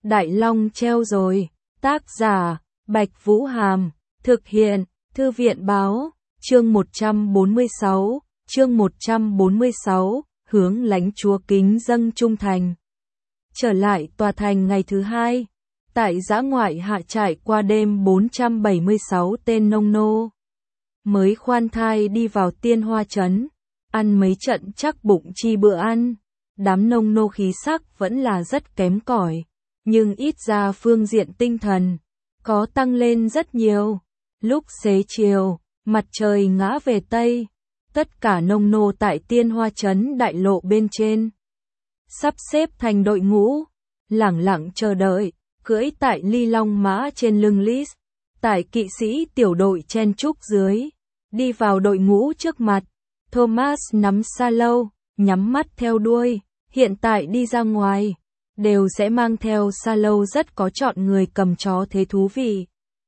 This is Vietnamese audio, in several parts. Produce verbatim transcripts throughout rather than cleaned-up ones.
Đại Long treo rồi. Tác giả, Bạch Vũ Hàm. Thực hiện, Thư viện báo. Chương một trăm bốn mươi sáu. Chương một trăm bốn mươi sáu. Hướng lãnh chúa kính dâng trung thành. Trở lại tòa thành ngày thứ hai. Tại dã ngoại hạ trại qua đêm bốn trăm bảy mươi sáu tên nông nô. Mới khoan thai đi vào Tiên Hoa Trấn. Ăn mấy trận chắc bụng chi bữa ăn. Đám nông nô khí sắc vẫn là rất kém cỏi, nhưng ít ra phương diện tinh thần có tăng lên rất nhiều. Lúc xế chiều, mặt trời ngã về Tây, tất cả nông nô tại Tiên Hoa Trấn đại lộ bên trên sắp xếp thành đội ngũ, lẳng lặng chờ đợi, cưỡi tại ly long mã trên lưng Lis, tại kỵ sĩ tiểu đội chen chúc dưới, đi vào đội ngũ trước mặt. Thomas nắm sa lâu, nhắm mắt theo đuôi, hiện tại đi ra ngoài, đều sẽ mang theo sa lâu, rất có chọn người cầm chó thế thú vị.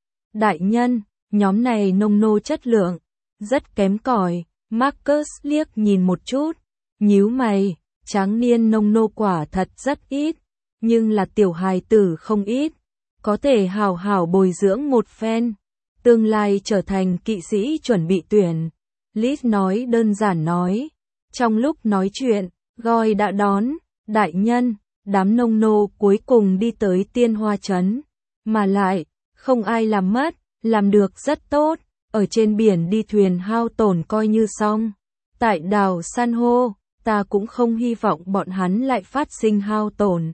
Đại nhân, nhóm này nông nô chất lượng rất kém cỏi. Marcus liếc nhìn một chút, nhíu mày, tráng niên nông nô quả thật rất ít, nhưng là tiểu hài tử không ít, có thể hào hào bồi dưỡng một phen, tương lai trở thành kỵ sĩ chuẩn bị tuyển. Lis nói đơn giản nói. Trong lúc nói chuyện, Goi đã đón. Đại nhân, đám nông nô cuối cùng đi tới Tiên Hoa Trấn, mà lại không ai làm mất, làm được rất tốt. Ở trên biển đi thuyền hao tổn coi như xong. Tại đảo san hô, ta cũng không hy vọng bọn hắn lại phát sinh hao tổn.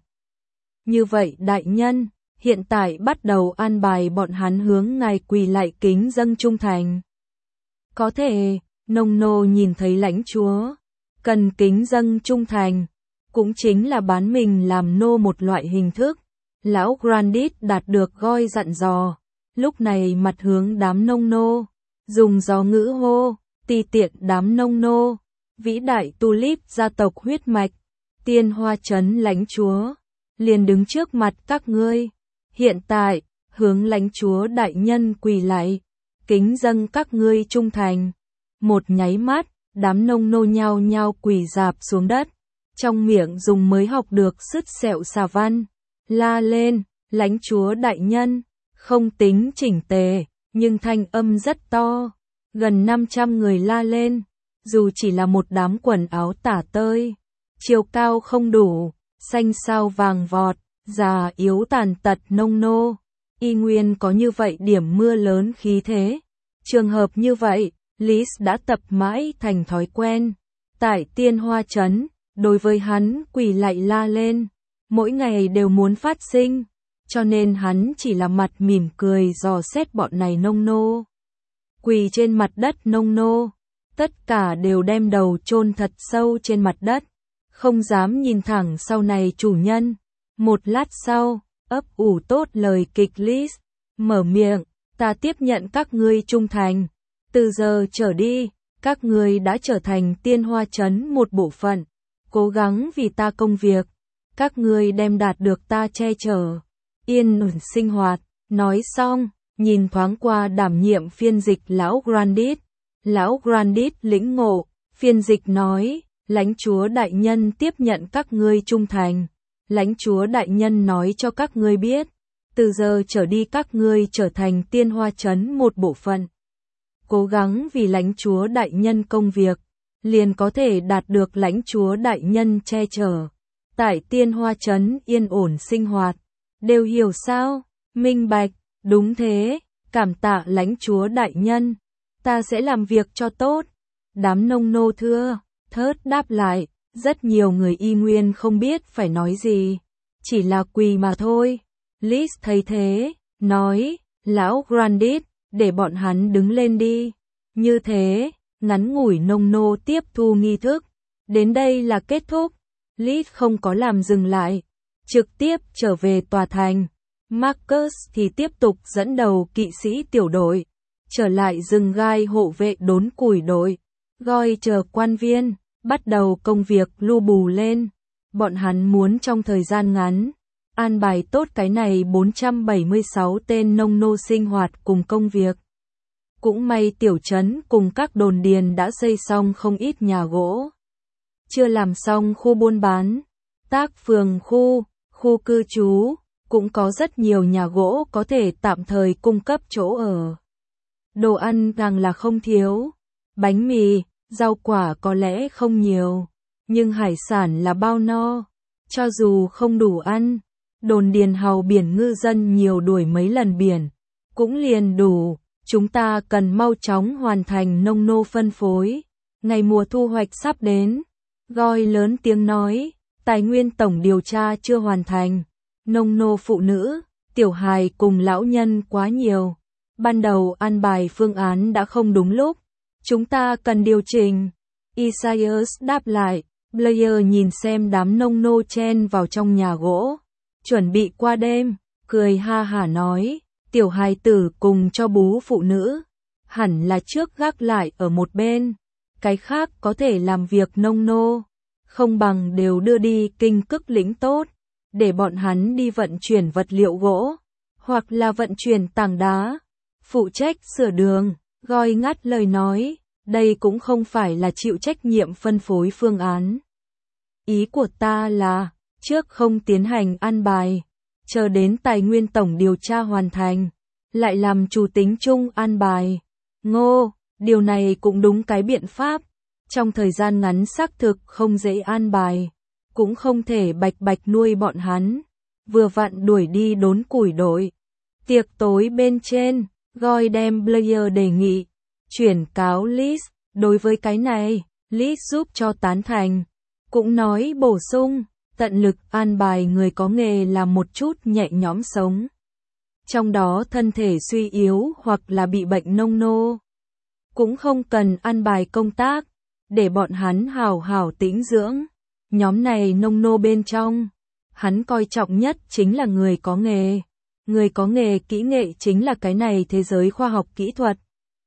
Như vậy đại nhân, hiện tại bắt đầu an bài bọn hắn hướng ngài quỳ lại kính dâng trung thành. Có thể, nông nô nhìn thấy lãnh chúa cần kính dâng trung thành, cũng chính là bán mình làm nô một loại hình thức. Lão Grandit đạt được Goi dặn dò, lúc này mặt hướng đám nông nô, dùng gió ngữ hô, ti tiện đám nông nô, vĩ đại tulip gia tộc huyết mạch, Tiên Hoa Trấn lãnh chúa, liền đứng trước mặt các ngươi. Hiện tại, hướng lãnh chúa đại nhân quỳ lại, kính dâng các ngươi trung thành. Một nháy mắt, đám nông nô nhao nhao quỳ rạp xuống đất, trong miệng dùng mới học được sứt sẹo xà văn, la lên, lãnh chúa đại nhân, không tính chỉnh tề, nhưng thanh âm rất to, gần năm trăm người la lên, dù chỉ là một đám quần áo tả tơi, chiều cao không đủ, xanh sao vàng vọt, già yếu tàn tật nông nô, y nguyên có như vậy điểm mưa lớn khí thế. Trường hợp như vậy, Lis đã tập mãi thành thói quen. Tại Tiên Hoa Trấn, đối với hắn quỳ lại la lên, mỗi ngày đều muốn phát sinh, cho nên hắn chỉ là mặt mỉm cười dò xét bọn này nông nô. Quỳ trên mặt đất nông nô, tất cả đều đem đầu chôn thật sâu trên mặt đất, không dám nhìn thẳng sau này chủ nhân. Một lát sau, ấp ủ tốt lời kịch Lis mở miệng, ta tiếp nhận các ngươi trung thành. Từ giờ trở đi, các ngươi đã trở thành Tiên Hoa Trấn một bộ phận, cố gắng vì ta công việc, các ngươi đem đạt được ta che chở, yên ổn sinh hoạt. Nói xong, nhìn thoáng qua đảm nhiệm phiên dịch lão Grandit. Lão Grandit lĩnh ngộ, phiên dịch nói, lãnh chúa đại nhân tiếp nhận các ngươi trung thành. Lãnh chúa đại nhân nói cho các ngươi biết, từ giờ trở đi các ngươi trở thành Tiên Hoa Trấn một bộ phận. Cố gắng vì lãnh chúa đại nhân công việc, liền có thể đạt được lãnh chúa đại nhân che chở. Tại Tiên Hoa Trấn yên ổn sinh hoạt, đều hiểu sao? Minh bạch, đúng thế, cảm tạ lãnh chúa đại nhân, ta sẽ làm việc cho tốt. Đám nông nô thưa thớt đáp lại, rất nhiều người y nguyên không biết phải nói gì, chỉ là quỳ mà thôi. Lis thấy thế, nói, lão Grandit, để bọn hắn đứng lên đi. Như thế, ngắn ngủi nông nô tiếp thu nghi thức, đến đây là kết thúc. Lis không có làm dừng lại, trực tiếp trở về tòa thành. Marcus thì tiếp tục dẫn đầu kỵ sĩ tiểu đội, trở lại rừng gai hộ vệ đốn củi đội, Goi chờ quan viên, bắt đầu công việc lu bù lên. Bọn hắn muốn trong thời gian ngắn, an bài tốt cái này bốn trăm bảy mươi sáu tên nông nô sinh hoạt cùng công việc. Cũng may tiểu trấn cùng các đồn điền đã xây xong không ít nhà gỗ. Chưa làm xong khu buôn bán, tác phường khu, khu cư trú, cũng có rất nhiều nhà gỗ có thể tạm thời cung cấp chỗ ở. Đồ ăn càng là không thiếu. Bánh mì, rau quả có lẽ không nhiều, nhưng hải sản là bao no. Cho dù không đủ ăn, đồn điền hàu biển ngư dân nhiều đuổi mấy lần biển, cũng liền đủ. Chúng ta cần mau chóng hoàn thành nông nô phân phối. Ngày mùa thu hoạch sắp đến. Goi lớn tiếng nói, tài nguyên tổng điều tra chưa hoàn thành. Nông nô phụ nữ, tiểu hài cùng lão nhân quá nhiều. Ban đầu an bài phương án đã không đúng lúc. Chúng ta cần điều chỉnh. Isaiah đáp lại, Blair nhìn xem đám nông nô chen vào trong nhà gỗ. Chuẩn bị qua đêm, cười ha hả nói, tiểu hài tử cùng cho bú phụ nữ. Hẳn là trước gác lại ở một bên. Cái khác có thể làm việc nông nô. Không bằng đều đưa đi kinh cức lĩnh tốt. Để bọn hắn đi vận chuyển vật liệu gỗ. Hoặc là vận chuyển tảng đá. Phụ trách sửa đường. Goi ngắt lời nói. Đây cũng không phải là chịu trách nhiệm phân phối phương án. Ý của ta là, trước không tiến hành an bài, chờ đến tài nguyên tổng điều tra hoàn thành, lại làm chủ tính chung an bài. Ngô, điều này cũng đúng cái biện pháp. Trong thời gian ngắn xác thực không dễ an bài, cũng không thể bạch bạch nuôi bọn hắn. Vừa vặn đuổi đi đốn củi đội. Tiệc tối bên trên, Goi đem Blair đề nghị. Chuyển cáo Liz, đối với cái này, Liz giúp cho tán thành. Cũng nói bổ sung, tận lực an bài người có nghề làm một chút nhẹ nhõm sống. Trong đó thân thể suy yếu hoặc là bị bệnh nông nô. Cũng không cần an bài công tác, để bọn hắn hào hào tĩnh dưỡng. Nhóm này nông nô bên trong, hắn coi trọng nhất chính là người có nghề. Người có nghề kỹ nghệ chính là cái này thế giới khoa học kỹ thuật.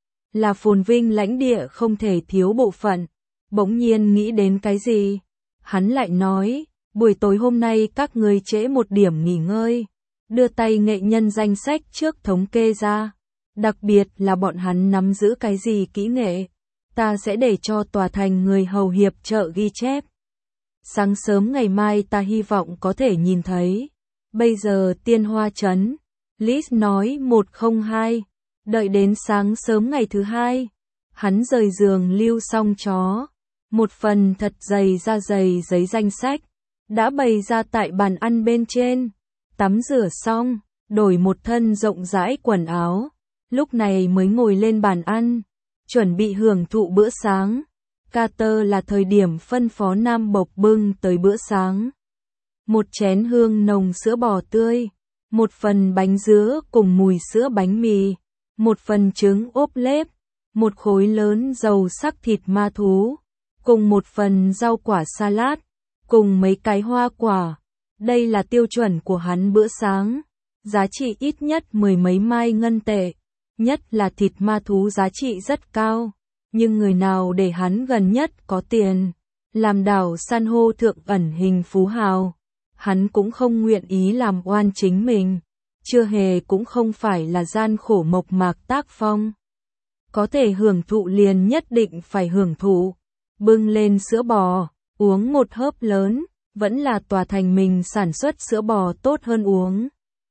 Là phồn vinh lãnh địa không thể thiếu bộ phận. Bỗng nhiên nghĩ đến cái gì? Hắn lại nói, buổi tối hôm nay các người trễ một điểm nghỉ ngơi. Đưa tay nghệ nhân danh sách trước thống kê ra. Đặc biệt là bọn hắn nắm giữ cái gì kỹ nghệ. Ta sẽ để cho tòa thành người hầu hiệp trợ ghi chép. Sáng sớm ngày mai ta hy vọng có thể nhìn thấy. Bây giờ Tiên Hoa Trấn. Liz nói một không hai. Đợi đến sáng sớm ngày thứ hai. Hắn rời giường lưu xong chó. Một phần thật dày da dày giấy danh sách. Đã bày ra tại bàn ăn bên trên. Tắm rửa xong. Đổi một thân rộng rãi quần áo. Lúc này mới ngồi lên bàn ăn. Chuẩn bị hưởng thụ bữa sáng. Carter là thời điểm phân phó Nam Bộc bưng tới bữa sáng. Một chén hương nồng sữa bò tươi. Một phần bánh dứa cùng mùi sữa bánh mì. Một phần trứng ốp lết. Một khối lớn dầu sắc thịt ma thú. Cùng một phần rau quả salad. Cùng mấy cái hoa quả. Đây là tiêu chuẩn của hắn bữa sáng. Giá trị ít nhất mười mấy mai ngân tệ. Nhất là thịt ma thú giá trị rất cao. Nhưng người nào để hắn gần nhất có tiền. Làm đảo san hô thượng ẩn hình phú hào. Hắn cũng không nguyện ý làm oan chính mình. Chưa hề cũng không phải là gian khổ mộc mạc tác phong. Có thể hưởng thụ liền nhất định phải hưởng thụ. Bưng lên sữa bò, uống một hớp lớn, vẫn là tòa thành mình sản xuất sữa bò tốt hơn uống.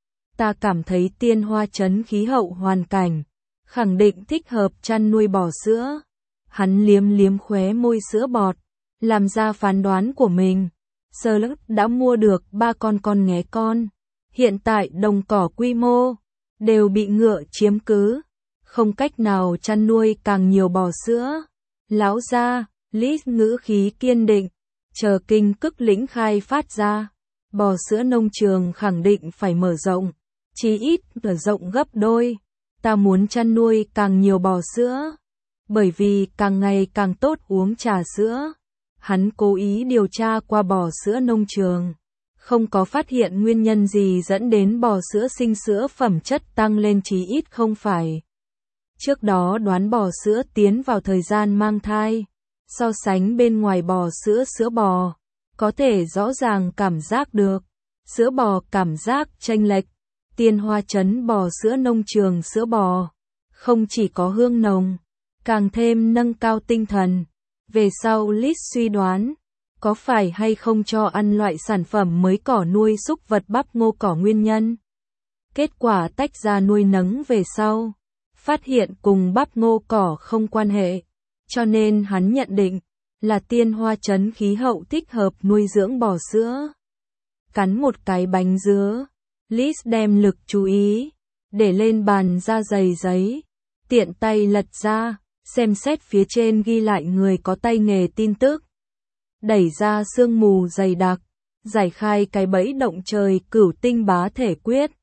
Ta cảm thấy Tiên Hoa Trấn khí hậu hoàn cảnh, khẳng định thích hợp chăn nuôi bò sữa. Hắn liếm liếm khóe môi sữa bọt, làm ra phán đoán của mình. Scarlett đã mua được ba con con nghé con. Hiện tại đồng cỏ quy mô, đều bị ngựa chiếm cứ. Không cách nào chăn nuôi càng nhiều bò sữa. Lão gia, Liz ngữ khí kiên định, chờ kinh cức lĩnh khai phát ra. Bò sữa nông trường khẳng định phải mở rộng, chí ít mở rộng gấp đôi. Ta muốn chăn nuôi càng nhiều bò sữa, bởi vì càng ngày càng tốt uống trà sữa. Hắn cố ý điều tra qua bò sữa nông trường, không có phát hiện nguyên nhân gì dẫn đến bò sữa sinh sữa phẩm chất tăng lên, chí ít không phải. Trước đó đoán bò sữa tiến vào thời gian mang thai, so sánh bên ngoài bò sữa sữa bò, có thể rõ ràng cảm giác được, sữa bò cảm giác chênh lệch. Tiên Hoa Trấn bò sữa nông trường sữa bò, không chỉ có hương nồng, càng thêm nâng cao tinh thần. Về sau Liz suy đoán, có phải hay không cho ăn loại sản phẩm mới cỏ nuôi súc vật bắp ngô cỏ nguyên nhân. Kết quả tách ra nuôi nấng về sau, phát hiện cùng bắp ngô cỏ không quan hệ, cho nên hắn nhận định là tiên hoa trấn khí hậu thích hợp nuôi dưỡng bò sữa. Cắn một cái bánh dứa, Liz đem lực chú ý để lên bàn da dày giấy, tiện tay lật ra, xem xét phía trên ghi lại người có tay nghề tin tức. Đẩy ra sương mù dày đặc, giải khai cái bẫy động trời cửu tinh bá thể quyết.